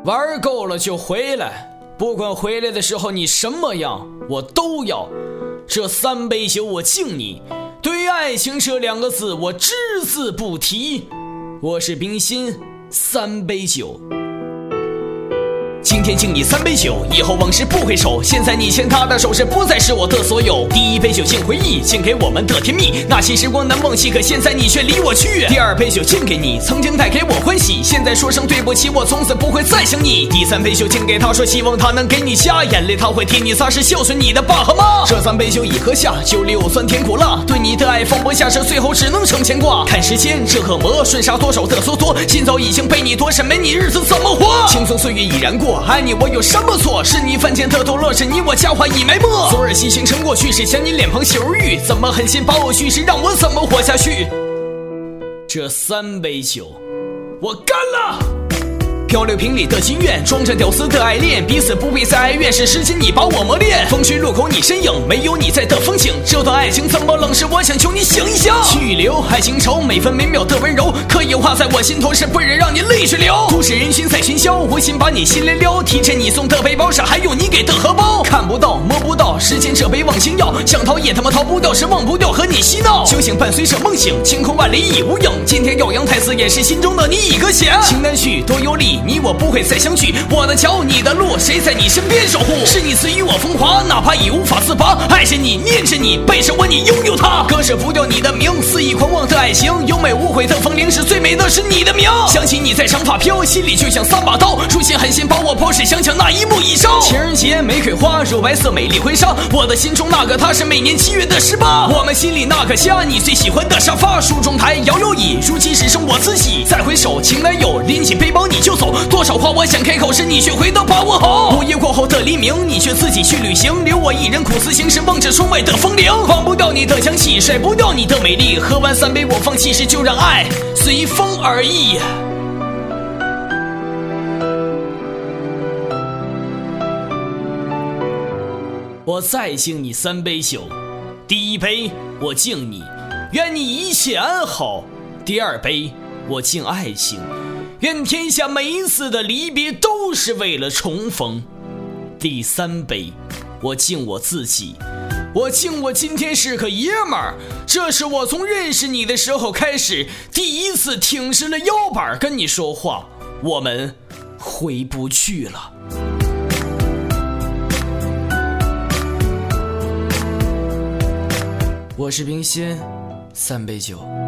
玩够了就回来，不管回来的时候你什么样，我都要。这3杯酒我敬你，对于爱情这2个字我只字不提。我是冰心，3杯酒。今天敬你3杯酒，以后往事不回首。现在你牵他的手，是不再是我的所有。第1杯酒敬回忆，敬给我们的甜蜜，那些时光难忘记，可现在你却离我去。第2杯酒敬给你，曾经带给我欢喜，现在说声对不起，我从此不会再想你。第3杯酒敬给他，说希望他能给你家，眼泪他会替你擦，是孝顺你的爸和妈。这3杯酒已喝下，酒里有酸甜苦辣，对你的爱放不下，这最后只能成牵挂。看时间这恶魔瞬杀多少的蹉跎，心早已经被你夺，审美你日子怎么活？青葱岁月已然过，爱你我有什么错？是你犯贱的堕落，是你我佳话已埋没。昨日西行成过去，是想你脸庞秀如玉，怎么狠心把我去，是让我怎么活下去？这3杯酒我干了。漂流瓶里的心愿，装着屌丝的爱恋，彼此不必再哀怨，是时间你把我磨练。风吹路口你身影，没有你在的风景，这段爱情怎么冷？是我想求你醒一醒。去留爱情愁，每分每秒的温柔，刻意画在我心头，是不忍让你泪水流。都市人群在喧嚣，无心把你心连撩，提着你送的背包上还有你给的荷包。看不到摸不到，时间这杯忘情药，想逃也他妈逃不掉，是忘不掉和你嬉闹。酒醒伴随着梦醒，晴空万里已无影，今天耀阳太子也是心中的你已搁浅。情难续多有理，你我不会再相聚，我的桥你的路，谁在你身边守护？是你赐予我风华，哪怕已无法自拔，爱着你念着你背着我，你拥有它，割舍不掉你的名，肆意狂妄的爱情，优美无悔的风铃，是最美的是你的名。想起你在长发飘，心里就像3把刀，如今狠心把我破，是想想那一幕已烧。情人节玫瑰花，乳白色美丽婚纱，我的心中那个他是每年7月的18，我们心里那个家，你最喜欢的沙发，梳妆台摇摇椅，如今只剩我自己。再回首情难有，拎起背包你就走，多少话我想开口，是你却回头把我吼。午夜过后的黎明，你却自己去旅行，留我一人苦思行，是望着窗外的风铃，忘不掉你的香气，甩不掉你的美丽。喝完3杯我放弃时，就让爱随风而已。我再敬你3杯酒，第1杯我敬你，愿你一切安好。第2杯我敬爱情，愿天下每一次的离别都是为了重逢。第3杯我敬我自己，我敬我今天是个爷们儿，这是我从认识你的时候开始第一次挺直了腰板跟你说话，我们回不去了。我是冰心，3杯酒。